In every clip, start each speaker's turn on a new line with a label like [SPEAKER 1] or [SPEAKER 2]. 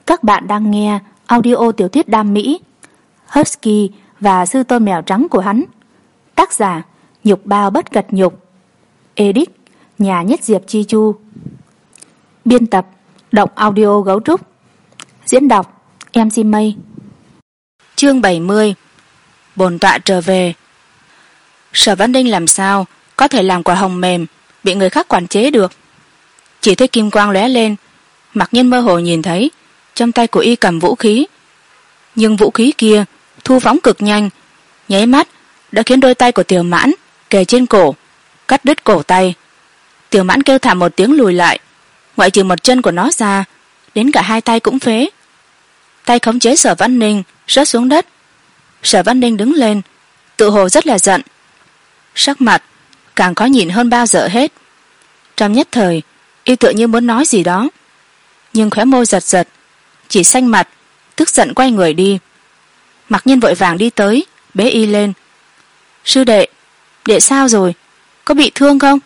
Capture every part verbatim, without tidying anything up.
[SPEAKER 1] Các bạn đang nghe audio tiểu thuyết đam mỹ Husky và sư tôn mèo trắng của hắn. Tác giả Nhục Bao Bất Cật Nhục. Edit Nhà Nhất Diệp Chi Chu. Biên tập Động Audio Gấu Trúc. Diễn đọc em xê Mây. Chương bảy mươi. Bổn tọa trở về. Sở Văn Đinh làm sao có thể làm quả hồng mềm bị người khác quản chế được? Chỉ thấy kim quang lóe lên, Mặc Nhiên mơ hồ nhìn thấy trong tay của y cầm vũ khí, nhưng vũ khí kia thu phóng cực nhanh, nháy mắt đã khiến đôi tay của Tiểu Mãn kề trên cổ, cắt đứt cổ tay. Tiểu Mãn kêu thảm một tiếng lùi lại, ngoại trừ một chân của nó ra, đến cả hai tay cũng phế. Tay khống chế Sở Văn Ninh rớt xuống đất. Sở Văn Ninh đứng lên, tự hồ rất là giận, sắc mặt càng khó nhìn hơn bao giờ hết. Trong nhất thời, y tựa như muốn nói gì đó, nhưng khóe môi giật giật, chỉ xanh mặt, tức giận quay người đi. Mặc Nhiên vội vàng đi tới, bế y lên. Sư đệ, đệ sao rồi? Có bị thương không?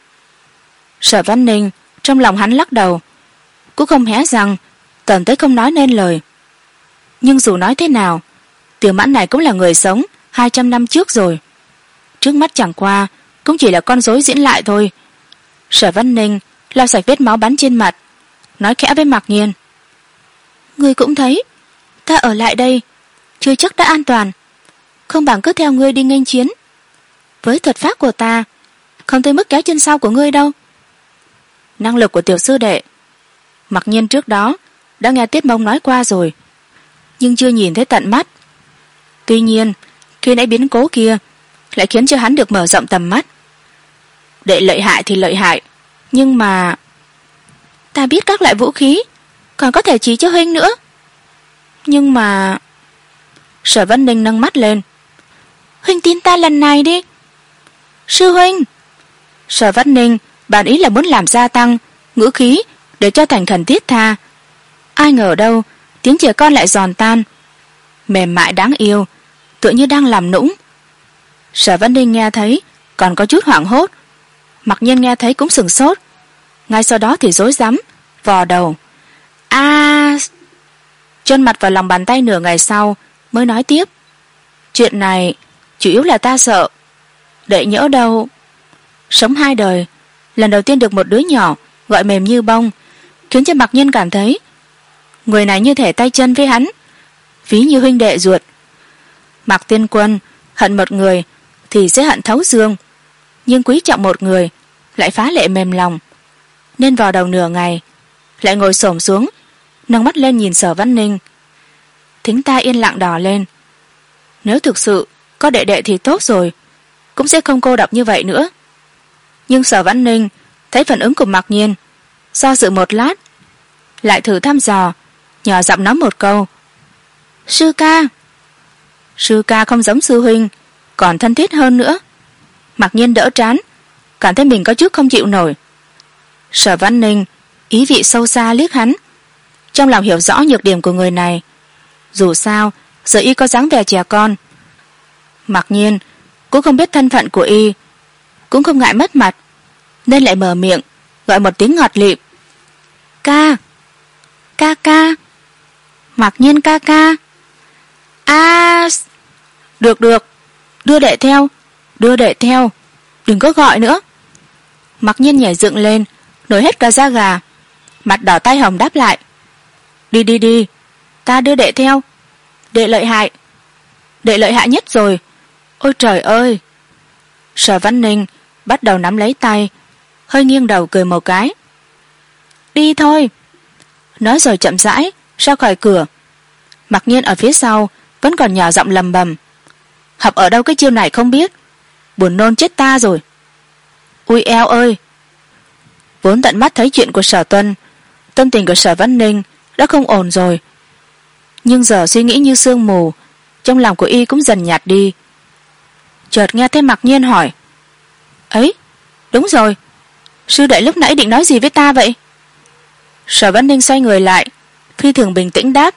[SPEAKER 1] Sở Văn Ninh trong lòng hắn lắc đầu, cũng không hé răng, tần tới không nói nên lời. Nhưng dù nói thế nào, Tiểu Mãn này cũng là người sống hai trăm năm trước rồi, trước mắt chẳng qua cũng chỉ là con rối diễn lại thôi. Sở Văn Ninh lau sạch vết máu bắn trên mặt, nói khẽ với Mặc Nhiên: Ngươi cũng thấy, ta ở lại đây chưa chắc đã an toàn, không bằng cứ theo ngươi đi nghênh chiến. Với thuật pháp của ta, không tới mức kéo chân sau của ngươi đâu. Năng lực của tiểu sư đệ, Mặc Nhiên trước đó đã nghe Tiết Mông nói qua rồi, nhưng chưa nhìn thấy tận mắt. Tuy nhiên, khi nãy biến cố kia lại khiến cho hắn được mở rộng tầm mắt. Đệ lợi hại thì lợi hại, nhưng mà ta biết các loại vũ khí, còn có thể chỉ cho huynh nữa. Nhưng mà... Sở Văn Ninh nâng mắt lên. Huynh tin ta lần này đi. Sư huynh. Sở Văn Ninh bản ý là muốn làm gia tăng ngữ khí để cho thành khẩn thiết tha. Ai ngờ đâu tiếng trẻ con lại giòn tan, mềm mại đáng yêu, tựa như đang làm nũng. Sở Văn Ninh nghe thấy còn có chút hoảng hốt, Mặc Nhiên nghe thấy cũng sửng sốt, ngay sau đó thì rối rắm vò đầu. A à... chôn mặt vào lòng bàn tay nửa ngày sau mới nói tiếp: Chuyện này chủ yếu là ta sợ, đệ nhỡ đâu. Sống hai đời, lần đầu tiên được một đứa nhỏ gọi mềm như bông, khiến cho Mặc Nhiên cảm thấy người này như thể tay chân với hắn, ví như huynh đệ ruột. Mạc Tiên Quân hận một người thì sẽ hận thấu xương, nhưng quý trọng một người lại phá lệ mềm lòng, nên vào đầu nửa ngày lại ngồi xổm xuống, nâng mắt lên nhìn Sở Văn Ninh. Thính tai yên lặng đỏ lên. Nếu thực sự có đệ đệ thì tốt rồi, cũng sẽ không cô độc như vậy nữa. Nhưng Sở Văn Ninh thấy phản ứng của Mặc Nhiên, do dự một lát, lại thử thăm dò, nhỏ giọng nói một câu: Sư ca. Sư ca không giống sư huynh, còn thân thiết hơn nữa. Mặc Nhiên đỡ trán, cảm thấy mình có chút không chịu nổi. Sở Văn Ninh ý vị sâu xa liếc hắn, trong lòng hiểu rõ nhược điểm của người này. Dù sao giờ y có dáng vẻ trẻ con, Mặc Nhiên cũng không biết thân phận của y, cũng không ngại mất mặt, nên lại mở miệng gọi một tiếng ngọt lịm: Ca. Ca ca. Mặc Nhiên ca ca. A à... Được được, đưa đệ theo, đưa đệ theo, đừng có gọi nữa. Mặc Nhiên nhảy dựng lên, nổi hết cả da gà, mặt đỏ tai hồng đáp lại: Đi đi đi, ta đưa đệ theo. Đệ lợi hại, đệ lợi hại nhất rồi. Ôi trời ơi. Sở Văn Ninh bắt đầu nắm lấy tay, hơi nghiêng đầu cười một cái. Đi thôi. Nói rồi chậm rãi ra khỏi cửa. Mặc Nhiên ở phía sau vẫn còn nhỏ giọng lầm bầm: Học ở đâu cái chiêu này không biết, buồn nôn chết ta rồi. Ui eo ơi. Vốn tận mắt thấy chuyện của Sở Tuân, tâm tình của Sở Văn Ninh đã không ổn rồi, nhưng giờ suy nghĩ như sương mù, trong lòng của y cũng dần nhạt đi. Chợt nghe thấy Mặc Nhiên hỏi: Ấy, đúng rồi, sư đệ lúc nãy định nói gì với ta vậy? Sở Văn Ninh xoay người lại, phi thường bình tĩnh đáp: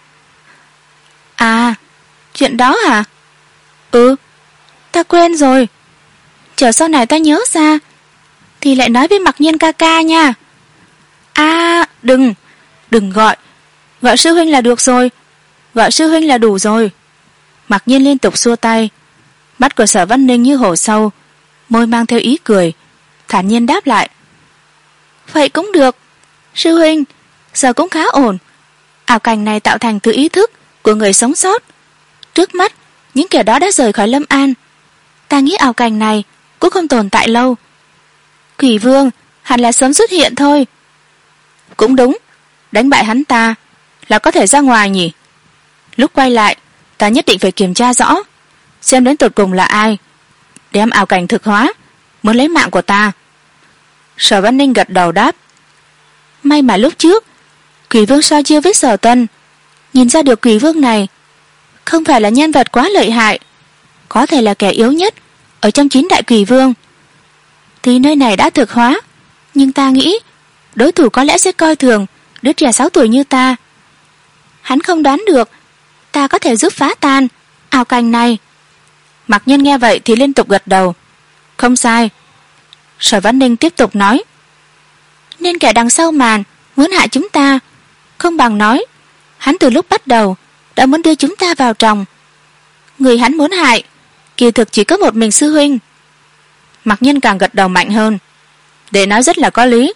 [SPEAKER 1] À, chuyện đó hả? Ừ, ta quên rồi, chờ sau này ta nhớ ra thì lại nói với Mặc Nhiên ca ca nha. À, đừng, đừng gọi, Gọi sư huynh là được rồi, gọi sư huynh là đủ rồi. Mặc nhiên liên tục xua tay. Mắt của Sở Văn Ninh như hổ sâu, môi mang theo ý cười, thản nhiên đáp lại. Vậy cũng được, sư huynh, giờ cũng khá ổn. Ảo cảnh này tạo thành từ ý thức của người sống sót. Trước mắt, những kẻ đó đã rời khỏi Lâm An. Ta nghĩ ảo cảnh này cũng không tồn tại lâu. Quỷ vương hẳn là sớm xuất hiện thôi. Cũng đúng, đánh bại hắn ta là có thể ra ngoài nhỉ. Lúc quay lại, ta nhất định phải kiểm tra rõ, xem đến tột cùng là ai đem ảo cảnh thực hóa, muốn lấy mạng của ta. Sở Văn Ninh gật đầu đáp. May mà lúc trước Quỷ vương so chiêu với Sở Tân, nhìn ra được quỷ vương này không phải là nhân vật quá lợi hại, có thể là kẻ yếu nhất ở trong chín đại quỷ vương. Thì nơi này đã thực hóa, nhưng ta nghĩ đối thủ có lẽ sẽ coi thường đứa trẻ sáu tuổi như ta. Hắn không đoán được ta có thể giúp phá tan ảo cảnh này. Mặc Nhân nghe vậy thì liên tục gật đầu. Không sai. Sở Văn Ninh tiếp tục nói. Nên kẻ đằng sau màn muốn hại chúng ta, không bằng nói hắn từ lúc bắt đầu đã muốn đưa chúng ta vào tròng. Người hắn muốn hại kỳ thực chỉ có một mình sư huynh. Mặc Nhân càng gật đầu mạnh hơn. Để nói rất là có lý.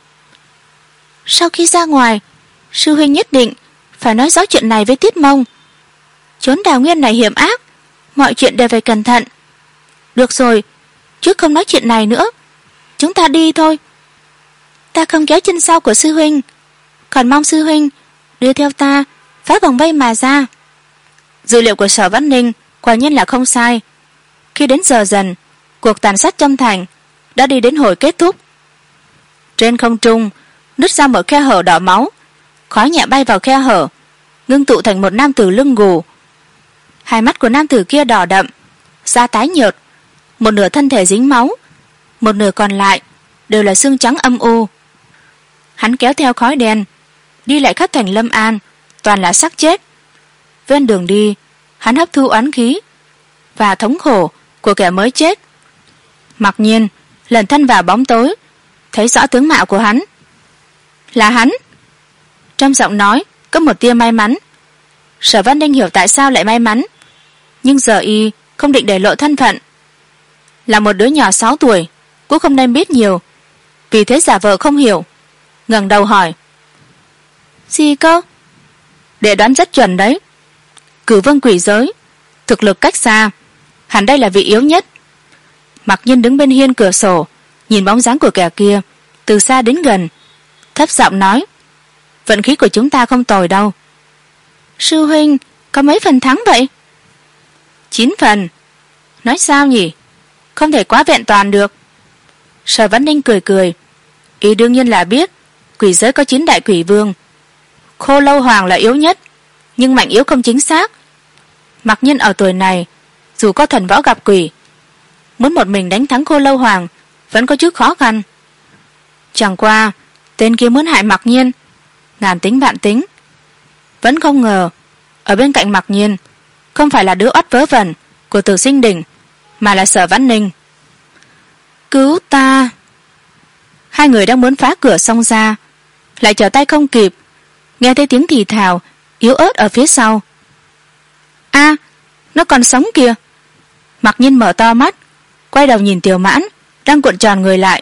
[SPEAKER 1] Sau khi ra ngoài, sư huynh nhất định phải nói rõ chuyện này với Tiết Mông. Chốn Đào Nguyên này hiểm ác, mọi chuyện đều phải cẩn thận. Được rồi, trước không nói chuyện này nữa, chúng ta đi thôi. Ta không kéo chân sau của sư huynh, còn mong sư huynh đưa theo ta phá vòng vây mà ra. Dữ liệu của Sở Văn Ninh quả nhiên là không sai. Khi đến giờ dần, cuộc tàn sát trong thành đã đi đến hồi kết thúc. Trên không trung nứt ra một khe hở đỏ máu, khói nhẹ bay vào khe hở, ngưng tụ thành một nam tử lưng gù. Hai mắt của nam tử kia đỏ đậm, da tái nhợt, một nửa thân thể dính máu, một nửa còn lại đều là xương trắng âm u. Hắn kéo theo khói đen đi lại khắp thành Lâm An, toàn là xác chết. Ven đường đi, hắn hấp thu oán khí và thống khổ của kẻ mới chết. Mặc Nhiên lần thân vào bóng tối, thấy rõ tướng mạo của hắn. Là hắn. Trong giọng nói có một tia may mắn. Sở Văn Ninh hiểu tại sao lại may mắn, nhưng giờ y không định để lộ thân phận. Là một đứa nhỏ sáu tuổi, cũng không nên biết nhiều, vì thế giả vờ không hiểu, ngẩng đầu hỏi. Gì cơ? Để đoán rất chuẩn đấy. Cửu vương quỷ giới, thực lực cách xa, hẳn đây là vị yếu nhất. Mặc Nhiên đứng bên hiên cửa sổ, nhìn bóng dáng của kẻ kia từ xa đến gần, thấp giọng nói. Vận khí của chúng ta không tồi đâu. Sư huynh có mấy phần thắng vậy? Chín phần. Nói sao nhỉ? Không thể quá vẹn toàn được. Sở Văn Ninh cười cười. Ý đương nhiên là biết quỷ giới có chín đại quỷ vương. Khô Lâu Hoàng là yếu nhất, nhưng mạnh yếu không chính xác. Mặc Nhiên ở tuổi này, dù có thần võ gặp quỷ, muốn một mình đánh thắng Khô Lâu Hoàng vẫn có chút khó khăn. Chẳng qua tên kia muốn hại Mặc Nhiên, ngàn tính vạn tính, vẫn không ngờ ở bên cạnh Mặc Nhiên không phải là đứa oắt vớ vẩn của Tử Sinh Đỉnh, mà là Sở Văn Ninh. Cứu ta! Hai người đang muốn phá cửa xông ra, lại trở tay không kịp, nghe thấy tiếng thì thào yếu ớt ở phía sau. A, à, nó còn sống kìa! Mặc Nhiên mở to mắt, quay đầu nhìn Tiểu Mãn đang cuộn tròn người lại.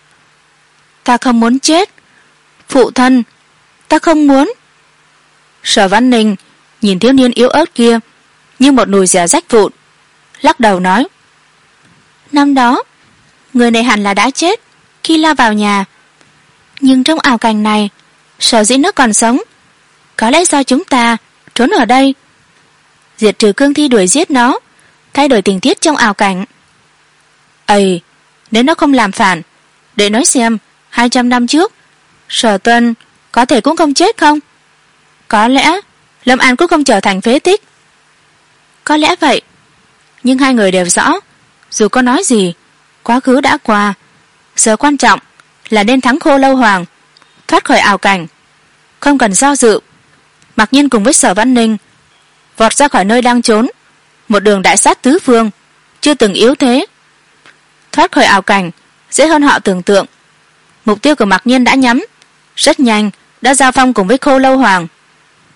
[SPEAKER 1] Ta không muốn chết, phụ thân, ta không muốn. Sở Văn Ninh nhìn thiếu niên yếu ớt kia như một nồi dẻo rách vụn, lắc đầu nói. Năm đó người này hẳn là đã chết khi lao vào nhà, nhưng trong ảo cảnh này sở dĩ nó còn sống, có lẽ do chúng ta trốn ở đây, diệt trừ cương thi đuổi giết nó, thay đổi tình tiết trong ảo cảnh. Ây, nếu nó không làm phản, để nói xem hai trăm năm trước Sở Tuân có thể cũng không chết không? Có lẽ Lâm An cũng không trở thành phế tích. Có lẽ vậy, nhưng hai người đều rõ, dù có nói gì, quá khứ đã qua, giờ quan trọng là nên thắng Khô Lâu Hoàng, thoát khỏi ảo cảnh. Không cần do dự, Mặc Nhiên cùng với Sở Văn Ninh vọt ra khỏi nơi đang trốn, một đường đại sát tứ phương, chưa từng yếu thế. Thoát khỏi ảo cảnh dễ hơn họ tưởng tượng. Mục tiêu của Mặc Nhiên đã nhắm, rất nhanh đã giao phong cùng với Khô Lâu Hoàng.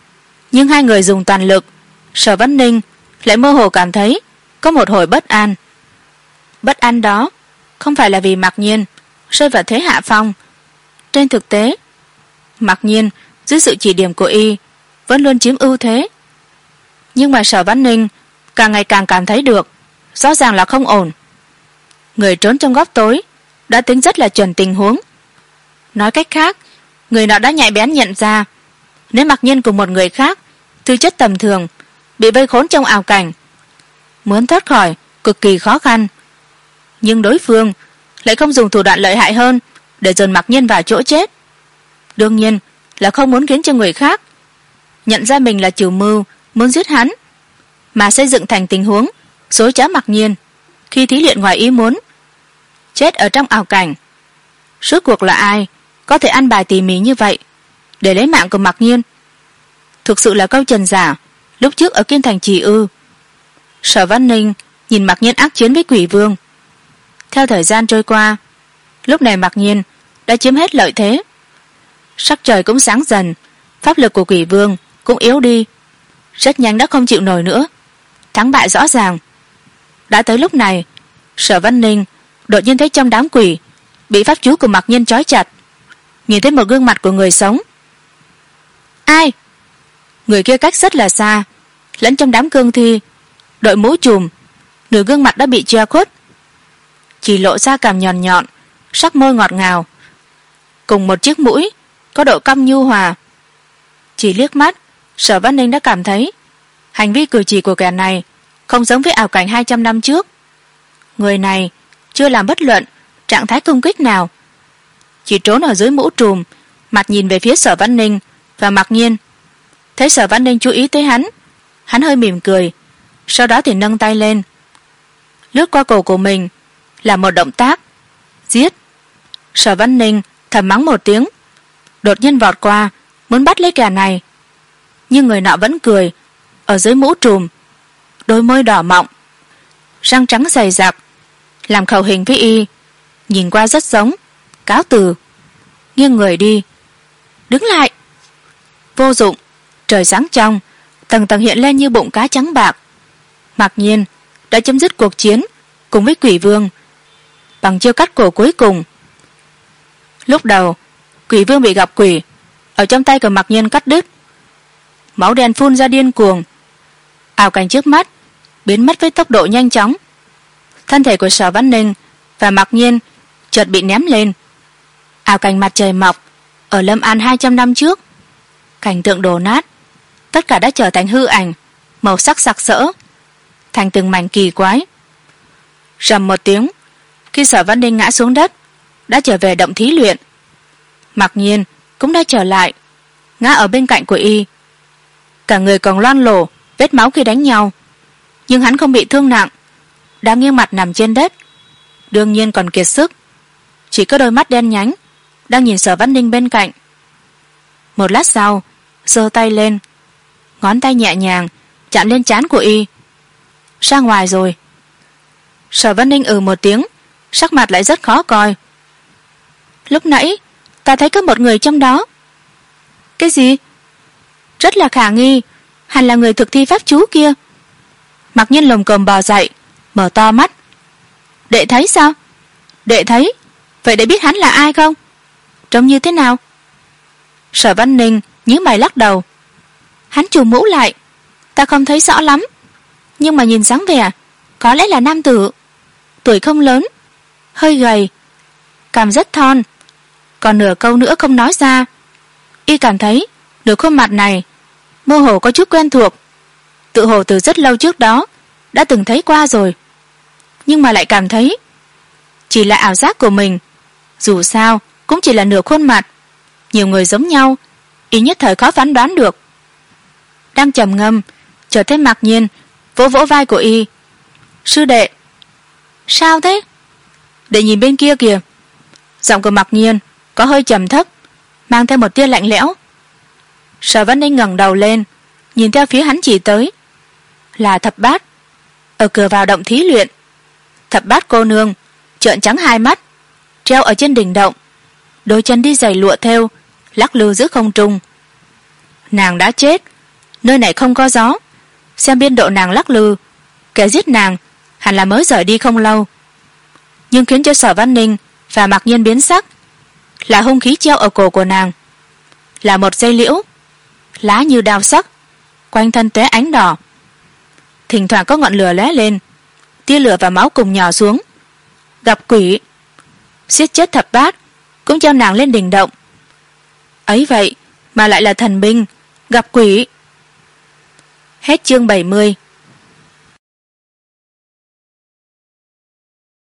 [SPEAKER 1] Nhưng hai người dùng toàn lực, Sở Vân Ninh lại mơ hồ cảm thấy có một hồi bất an. Bất an đó không phải là vì Mạc Nhiên rơi vào thế hạ phong. Trên thực tế, Mạc Nhiên dưới sự chỉ điểm của y vẫn luôn chiếm ưu thế. Nhưng mà Sở Vân Ninh càng ngày càng cảm thấy được rõ ràng là không ổn. Người trốn trong góc tối đã tính rất là chuẩn tình huống. Nói cách khác, người nọ đã nhạy bén nhận ra nếu Mạc Nhiên cùng một người khác tư chất tầm thường bị vây khốn trong ảo cảnh, muốn thoát khỏi cực kỳ khó khăn. Nhưng đối phương lại không dùng thủ đoạn lợi hại hơn để dồn Mạc Nhiên vào chỗ chết. Đương nhiên là không muốn khiến cho người khác nhận ra mình là chủ mưu muốn giết hắn, mà xây dựng thành tình huống dối trá Mạc Nhiên khi thí luyện ngoài ý muốn chết ở trong ảo cảnh. Rốt cuộc là ai có thể ăn bài tỉ mỉ như vậy để lấy mạng của Mạc Nhiên? Thực sự là câu trần giả lúc trước ở Kiên Thành Trì ư? Sở Văn Ninh nhìn Mạc Nhiên ác chiến với Quỷ Vương. Theo thời gian trôi qua, lúc này Mạc Nhiên đã chiếm hết lợi thế. Sắc trời cũng sáng dần, pháp lực của Quỷ Vương cũng yếu đi, rất nhanh đã không chịu nổi nữa. Thắng bại rõ ràng. Đã tới lúc này, Sở Văn Ninh đột nhiên thấy trong đám quỷ bị pháp chú của Mạc Nhiên trói chặt, nhìn thấy một gương mặt của người sống. Ai? Người kia cách rất là xa, lẫn trong đám cương thi, đội mũ trùm, nửa gương mặt đã bị che khuất, chỉ lộ ra cằm nhọn nhọn, sắc môi ngọt ngào, cùng một chiếc mũi có độ cong nhu hòa. Chỉ liếc mắt, Sở Văn Ninh đã cảm thấy hành vi cử chỉ của kẻ này không giống với ảo cảnh hai trăm năm trước. Người này chưa làm bất luận trạng thái công kích nào, chỉ trốn ở dưới mũ trùm, mặt nhìn về phía Sở Văn Ninh và Mạc Nhiên. Thấy Sở Văn Ninh chú ý tới hắn, hắn hơi mỉm cười, sau đó thì nâng tay lên, lướt qua cổ của mình là một động tác giết. Sở Văn Ninh thầm mắng một tiếng, đột nhiên vọt qua muốn bắt lấy kẻ này, nhưng người nọ vẫn cười ở dưới mũ trùm, đôi môi đỏ mọng, răng trắng dày dặc, làm khẩu hình với y, nhìn qua rất giống cáo từ, nghiêng người đi. Đứng lại! Vô dụng. Trời sáng trong, tầng tầng hiện lên như bụng cá trắng bạc. Mạc Nhiên đã chấm dứt cuộc chiến cùng với Quỷ Vương bằng chiêu cắt cổ cuối cùng. Lúc đầu Quỷ Vương bị gặp quỷ ở trong tay của Mạc Nhiên cắt đứt, máu đen phun ra điên cuồng, ảo cảnh trước mắt biến mất với tốc độ nhanh chóng. Thân thể của Sở Văn Ninh và Mạc Nhiên chợt bị ném lên ảo cảnh mặt trời mọc ở Lâm An hai trăm năm trước. Cảnh tượng đổ nát, tất cả đã trở thành hư ảnh, màu sắc sặc sỡ, thành từng mảnh kỳ quái. Rầm một tiếng, khi Sở Văn Ninh ngã xuống đất, đã trở về động thí luyện. Mạc Nhiên cũng đã trở lại, ngã ở bên cạnh của y, cả người còn loang lổ vết máu khi đánh nhau, nhưng hắn không bị thương nặng, đang nghiêng mặt nằm trên đất, đương nhiên còn kiệt sức, chỉ có đôi mắt đen nhánh đang nhìn Sở Văn Ninh bên cạnh. Một lát sau, giơ tay lên, ngón tay nhẹ nhàng chạm lên trán của y. Ra ngoài rồi. Sở Văn Ninh ừ một tiếng, sắc mặt lại rất khó coi. Lúc nãy ta thấy có một người trong đó. Cái gì? Rất là khả nghi, hẳn là người thực thi pháp chú kia. Mạc Nhiên lồm cồm bò dậy, mở to mắt. Đệ thấy sao? Đệ thấy. Vậy đệ biết hắn là ai không? Trông như thế nào? Sở Văn Ninh nhíu mày lắc đầu. Hắn trùm mũ lại, ta không thấy rõ lắm, nhưng mà nhìn dáng vẻ có lẽ là nam tử, tuổi không lớn, hơi gầy, cằm rất thon, còn nửa câu nữa không nói ra. Y cảm thấy nửa khuôn mặt này mơ hồ có chút quen thuộc, tự hồ từ rất lâu trước đó đã từng thấy qua rồi, nhưng mà lại cảm thấy chỉ là ảo giác của mình. Dù sao cũng chỉ là nửa khuôn mặt, nhiều người giống nhau, Y nhất thời khó phán đoán được. Đang trầm ngâm, chợt thấy Mạc Nhiên vỗ vỗ vai của Y. Sư đệ. Sao thế? Đệ nhìn bên kia kìa. Giọng của Mạc Nhiên có hơi trầm thấp, mang theo một tia lạnh lẽo. Sở Văn Ninh ngẩng đầu lên, nhìn theo phía hắn chỉ tới. Là Thập Bát, ở cửa vào động thí luyện. Thập Bát cô nương trợn trắng hai mắt, treo ở trên đỉnh động, đôi chân đi giày lụa thêu lắc lư giữa không trung. Nàng đã chết, Nơi này không có gió. Xem biên độ nàng lắc lư, kẻ giết nàng hẳn là mới rời đi không lâu. Nhưng khiến cho Sở Văn Ninh và Mạc Nhiên biến sắc là hung khí treo ở cổ của nàng, là một dây liễu, lá như đao sắc, quanh thân tóe ánh đỏ. Thỉnh thoảng có ngọn lửa lóe lên, tia lửa và máu cùng nhỏ xuống. Gặp quỷ, giết chết thập bát cũng treo nàng lên đỉnh động. Ấy vậy mà lại là thần binh, gặp quỷ. Hết chương bảy mươi.